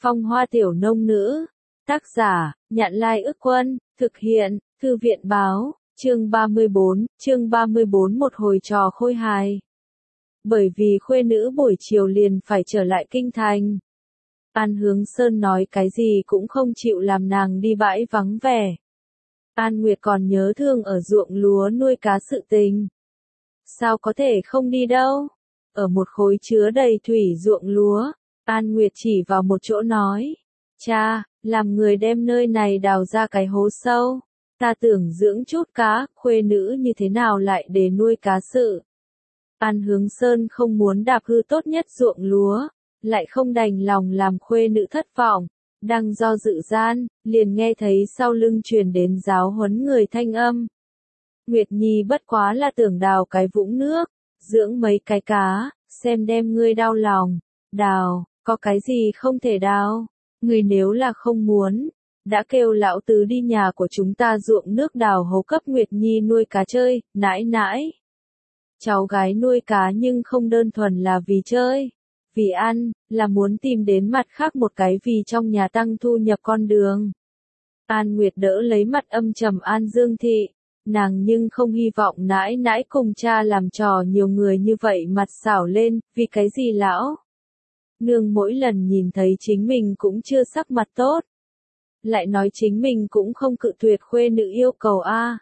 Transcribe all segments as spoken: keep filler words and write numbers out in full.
Phong hoa tiểu nông nữ. Tác giả, Nhạn Lai Ức Quân, thực hiện, Thư viện Báo, chương ba mươi bốn, chương ba mươi bốn một hồi trò khôi hài. Bởi vì khuê nữ buổi chiều liền phải trở lại kinh thành. An Hướng Sơn nói cái gì cũng không chịu làm nàng đi bãi vắng vẻ. An Nguyệt còn nhớ thương ở ruộng lúa nuôi cá sự tình. Sao có thể không đi đâu? Ở một khối chứa đầy thủy ruộng lúa, An Nguyệt chỉ vào một chỗ nói. Cha, làm người đem nơi này đào ra cái hố sâu. Ta tưởng dưỡng chút cá, khuê nữ như thế nào lại để nuôi cá sự. An Hướng Sơn không muốn đạp hư tốt nhất ruộng lúa, lại không đành lòng làm khuê nữ thất vọng. Đang do dự gian, liền nghe thấy sau lưng truyền đến giáo huấn người thanh âm. Nguyệt Nhi bất quá là tưởng đào cái vũng nước, dưỡng mấy cái cá, xem đem ngươi đau lòng. Đào, có cái gì không thể đào? Ngươi nếu là không muốn, đã kêu lão tứ đi nhà của chúng ta ruộng nước đào hố cấp Nguyệt Nhi nuôi cá chơi, nãi nãi. Cháu gái nuôi cá nhưng không đơn thuần là vì chơi, vì ăn, là muốn tìm đến mặt khác một cái vì trong nhà tăng thu nhập con đường. An Nguyệt đỡ lấy mặt âm trầm An Dương Thị, nàng nhưng không hy vọng nãi nãi cùng cha làm trò nhiều người như vậy mặt xảo lên, vì cái gì lão? Nương mỗi lần nhìn thấy chính mình cũng chưa sắc mặt tốt. Lại nói chính mình cũng không cự tuyệt khuê nữ yêu cầu a.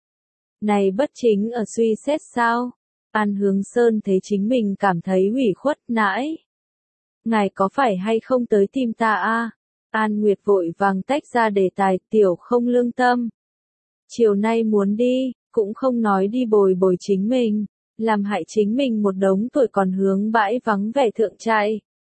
Này bất chính ở suy xét sao? An Hướng Sơn thấy chính mình cảm thấy ủy khuất nãi. Ngài có phải hay không tới tìm ta a? An Nguyệt vội vàng tách ra đề tài tiểu không lương tâm. Chiều nay muốn đi, cũng không nói đi bồi bồi chính mình, làm hại chính mình một đống tuổi còn hướng bãi vắng vẻ thượng chạy.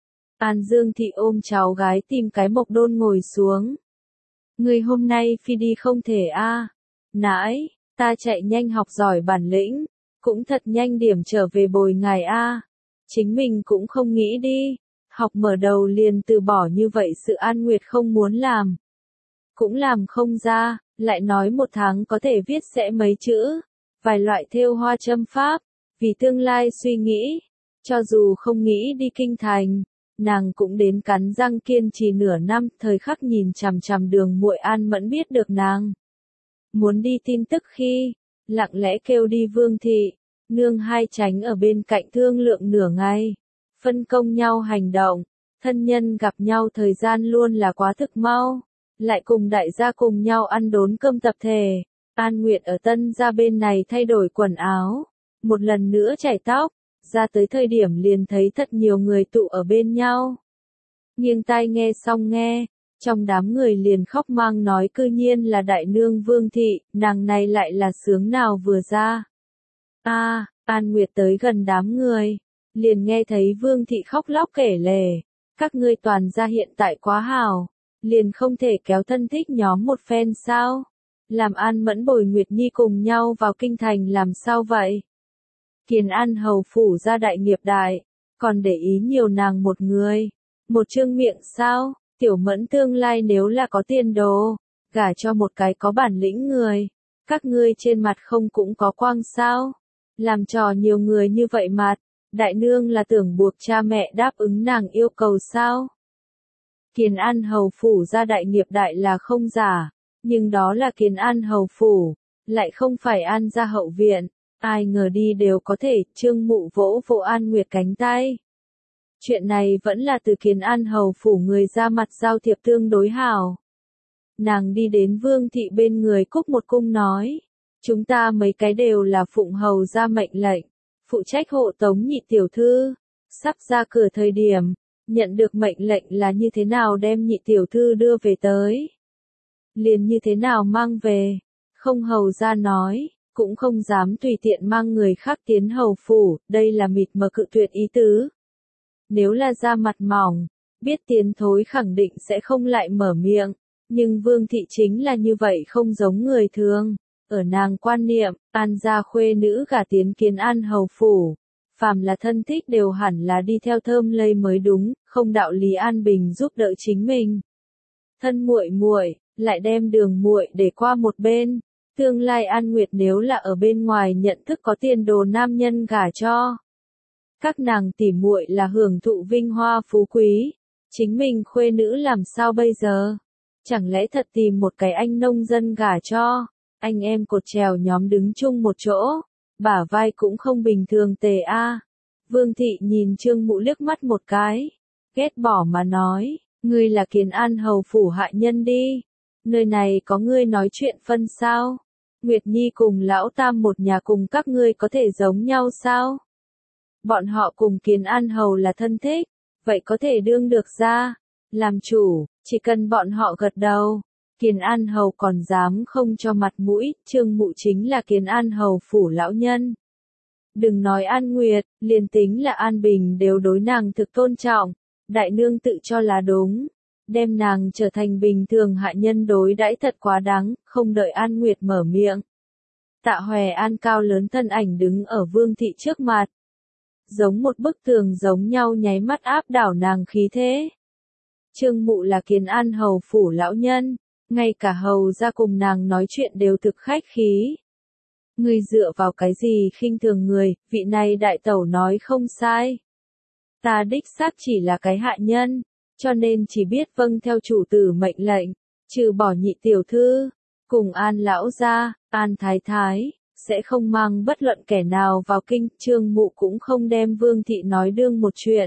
An Dương Thị ôm cháu gái tìm cái mộc đôn ngồi xuống. Người hôm nay phi đi không thể a. À. Nãi, ta chạy nhanh học giỏi bản lĩnh, cũng thật nhanh điểm trở về bồi ngài a. À. Chính mình cũng không nghĩ đi, học mở đầu liền từ bỏ như vậy sự An Nguyệt không muốn làm. Cũng làm không ra, lại nói một tháng có thể viết sẽ mấy chữ, vài loại thêu hoa châm pháp, vì tương lai suy nghĩ, cho dù không nghĩ đi kinh thành. Nàng cũng đến cắn răng kiên trì nửa năm, thời khắc nhìn chằm chằm Đường muội An Mẫn biết được nàng muốn đi tin tức khi, lặng lẽ kêu đi Vương Thị, nương hai tránh ở bên cạnh thương lượng nửa ngày, phân công nhau hành động, thân nhân gặp nhau thời gian luôn là quá thực mau, lại cùng đại gia cùng nhau ăn đốn cơm tập thể. An Nguyệt ở Tân gia bên này thay đổi quần áo, một lần nữa chải tóc. Ra tới thời điểm liền thấy thật nhiều người tụ ở bên nhau. Nghiêng tai nghe xong nghe, trong đám người liền khóc mang nói cư nhiên là đại nương Vương Thị, nàng này lại là sướng nào vừa ra. A, à, An Nguyệt tới gần đám người, liền nghe thấy Vương Thị khóc lóc kể lể, các ngươi toàn gia hiện tại quá hào, liền không thể kéo thân thích nhóm một phen sao? Làm An Mẫn bồi Nguyệt Nhi cùng nhau vào kinh thành làm sao vậy? Kiền An hầu phủ ra đại nghiệp đại, còn để ý nhiều nàng một người, một trương miệng sao, Tiểu Mẫn tương lai nếu là có tiền đồ, gả cho một cái có bản lĩnh người, các ngươi trên mặt không cũng có quang sao, làm trò nhiều người như vậy mặt, đại nương là tưởng buộc cha mẹ đáp ứng nàng yêu cầu sao. Kiền An hầu phủ ra đại nghiệp đại là không giả, nhưng đó là Kiền An hầu phủ, lại không phải An gia hậu viện. Ai ngờ đi đều có thể, Trương Mụ vỗ vỗ An Nguyệt cánh tay. Chuyện này vẫn là từ Kiền An hầu phủ người ra mặt giao thiệp tương đối hào. Nàng đi đến Vương Thị bên người cúc một cung nói. Chúng ta mấy cái đều là phụng hầu ra mệnh lệnh, phụ trách hộ tống nhị tiểu thư. Sắp ra cửa thời điểm, nhận được mệnh lệnh là như thế nào đem nhị tiểu thư đưa về tới. Liền như thế nào mang về, không hầu ra nói. Cũng không dám tùy tiện mang người khác tiến hầu phủ, đây là mịt mờ cự tuyệt ý tứ. Nếu là da mặt mỏng, biết tiến thối khẳng định sẽ không lại mở miệng, nhưng Vương Thị chính là như vậy không giống người thường. Ở nàng quan niệm, An gia khuê nữ gả tiến Kiền An hầu phủ, phàm là thân thích đều hẳn là đi theo thơm lây mới đúng, không đạo lý an bình giúp đỡ chính mình. Thân muội muội, lại đem Đường muội để qua một bên. Tương lai An Nguyệt nếu là ở bên ngoài nhận thức có tiền đồ nam nhân gả cho. Các nàng tỉ muội là hưởng thụ vinh hoa phú quý, Chính mình khuê nữ làm sao bây giờ? Chẳng lẽ thật tìm một cái anh nông dân gả cho? Anh em cột chèo nhóm đứng chung một chỗ, bả vai cũng không bình thường tề a. Vương thị nhìn Trương Mụ liếc mắt một cái, ghét bỏ mà nói, ngươi là Kiến An hầu phủ hạ nhân đi, nơi này có ngươi nói chuyện phân sao? Nguyệt Nhi cùng lão tam một nhà cùng các ngươi có thể giống nhau sao? Bọn họ cùng Kiến An hầu là thân thích, vậy có thể đương được ra, làm chủ, chỉ cần bọn họ gật đầu. Kiến An hầu còn dám không cho mặt mũi, Trương Mụ chính là Kiến An hầu phủ lão nhân. Đừng nói An Nguyệt, liền tính là An Bình đều đối nàng thực tôn trọng, đại nương tự cho là đúng, đem nàng trở thành bình thường hạ nhân đối đãi thật quá đáng, không đợi An Nguyệt mở miệng. Tạ Hòe An cao lớn thân ảnh đứng ở Vương thị trước mặt, giống một bức tường giống nhau nháy mắt áp đảo nàng khí thế. Trương Mụ là Kiến An hầu phủ lão nhân, ngay cả hầu ra cùng nàng nói chuyện đều thực khách khí. Ngươi dựa vào cái gì khinh thường người, vị này đại tẩu nói không sai. Ta đích xác chỉ là cái hạ nhân, cho nên chỉ biết vâng theo chủ tử mệnh lệnh, trừ bỏ nhị tiểu thư, cùng An lão gia, An thái thái, sẽ không mang bất luận kẻ nào vào kinh. Trương Mụ cũng không đem Vương thị nói đương một chuyện.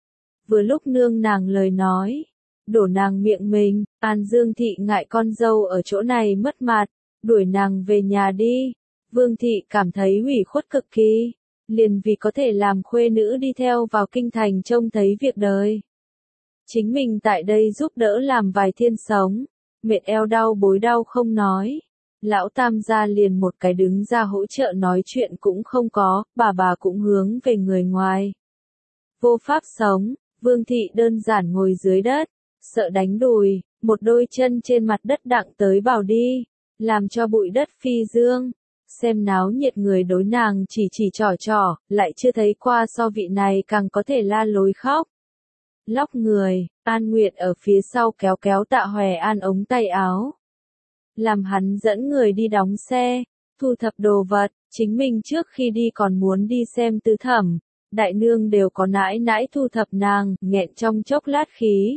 Vừa lúc nương nàng lời nói, đổ nàng miệng mình, An Dương thị ngại con dâu ở chỗ này mất mặt, đuổi nàng về nhà đi. Vương thị cảm thấy ủy khuất cực kỳ, liền vì có thể làm khuê nữ đi theo vào kinh thành trông thấy việc đời. Chính mình tại đây giúp đỡ làm vài thiên sống, mệt eo đau bối đau không nói. Lão tam gia liền một cái đứng ra hỗ trợ nói chuyện cũng không có, bà bà cũng hướng về người ngoài. Vô pháp sống, Vương thị đơn giản ngồi dưới đất, sợ đánh đùi, một đôi chân trên mặt đất đặng tới bảo đi, làm cho bụi đất phi dương. Xem náo nhiệt người đối nàng chỉ chỉ trò trò, lại chưa thấy qua so vị này càng có thể la lối khóc. Lóc người, An Nguyệt ở phía sau kéo kéo Tạ Hòe An ống tay áo. Làm hắn dẫn người đi đóng xe, thu thập đồ vật, chính mình trước khi đi còn muốn đi xem tứ thẩm. Đại nương đều có nãi nãi thu thập nàng, nghẹn trong chốc lát khí.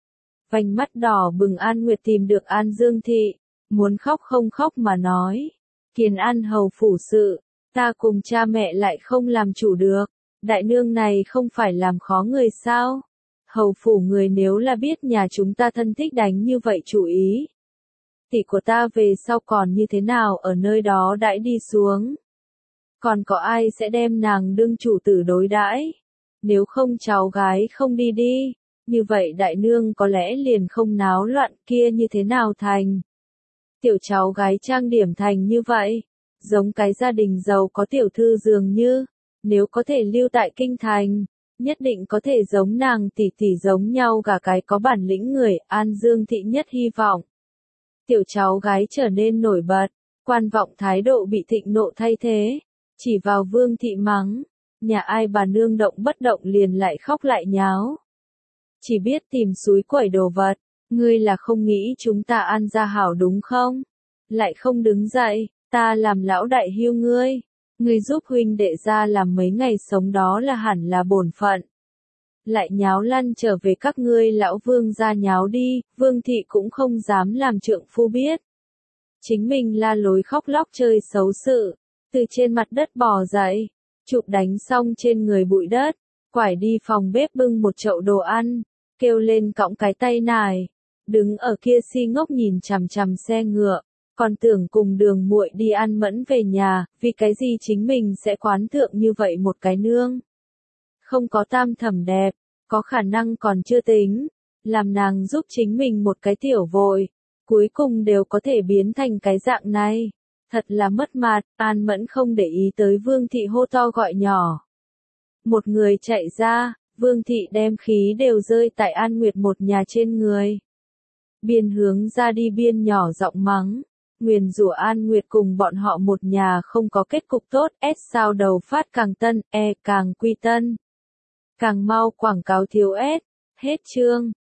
Vành mắt đỏ bừng An Nguyệt tìm được An Dương thị, muốn khóc không khóc mà nói. Kiến An hầu phủ sự, ta cùng cha mẹ lại không làm chủ được, đại nương này không phải làm khó người sao? Hầu phủ người nếu là biết nhà chúng ta thân thích đánh như vậy chủ ý. Tỷ của ta về sau còn như thế nào ở nơi đó đãi đi xuống? Còn có ai sẽ đem nàng đương chủ tử đối đãi? Nếu không cháu gái không đi đi, như vậy đại nương có lẽ liền không náo loạn kia như thế nào thành? Tiểu cháu gái trang điểm thành như vậy, giống cái gia đình giàu có tiểu thư dường như, nếu có thể lưu tại kinh thành, nhất định có thể giống nàng tỷ tỷ giống nhau gả cái có bản lĩnh người. An Dương thị nhất hy vọng. Tiểu cháu gái trở nên nổi bật, quan vọng thái độ bị thịnh nộ thay thế, chỉ vào Vương thị mắng, nhà ai bà nương động bất động liền lại khóc lại nháo. Chỉ biết tìm súi quẩy đồ vật. Ngươi là không nghĩ chúng ta An gia hảo đúng không? Lại không đứng dậy, ta làm lão đại hiu ngươi. Ngươi giúp huynh đệ ra làm mấy ngày sống đó là hẳn là bổn phận. Lại nháo lăn trở về các ngươi lão Vương gia nháo đi, Vương thị cũng không dám làm trượng phu biết. Chính mình la lối khóc lóc chơi xấu sự, từ trên mặt đất bò dậy, chụp đánh xong trên người bụi đất, quải đi phòng bếp bưng một chậu đồ ăn, kêu lên cõng cái tay nải. Đứng ở kia si ngốc nhìn chằm chằm xe ngựa, còn tưởng cùng Đường muội đi ăn mẫn về nhà, vì cái gì chính mình sẽ quán thượng như vậy một cái nương. Không có tam thẩm đẹp, có khả năng còn chưa tính, làm nàng giúp chính mình một cái tiểu vội, cuối cùng đều có thể biến thành cái dạng này. Thật là mất mặt. An Mẫn không để ý tới Vương thị hô to gọi nhỏ. Một người chạy ra, Vương thị đem khí đều rơi tại An Nguyệt một nhà trên người. Biên hướng ra đi biên nhỏ giọng mắng, nguyền rủa An Nguyệt cùng bọn họ một nhà không có kết cục tốt. S sao đầu phát càng tân, E càng quy tân. Càng mau quảng cáo thiếu S. Hết chương.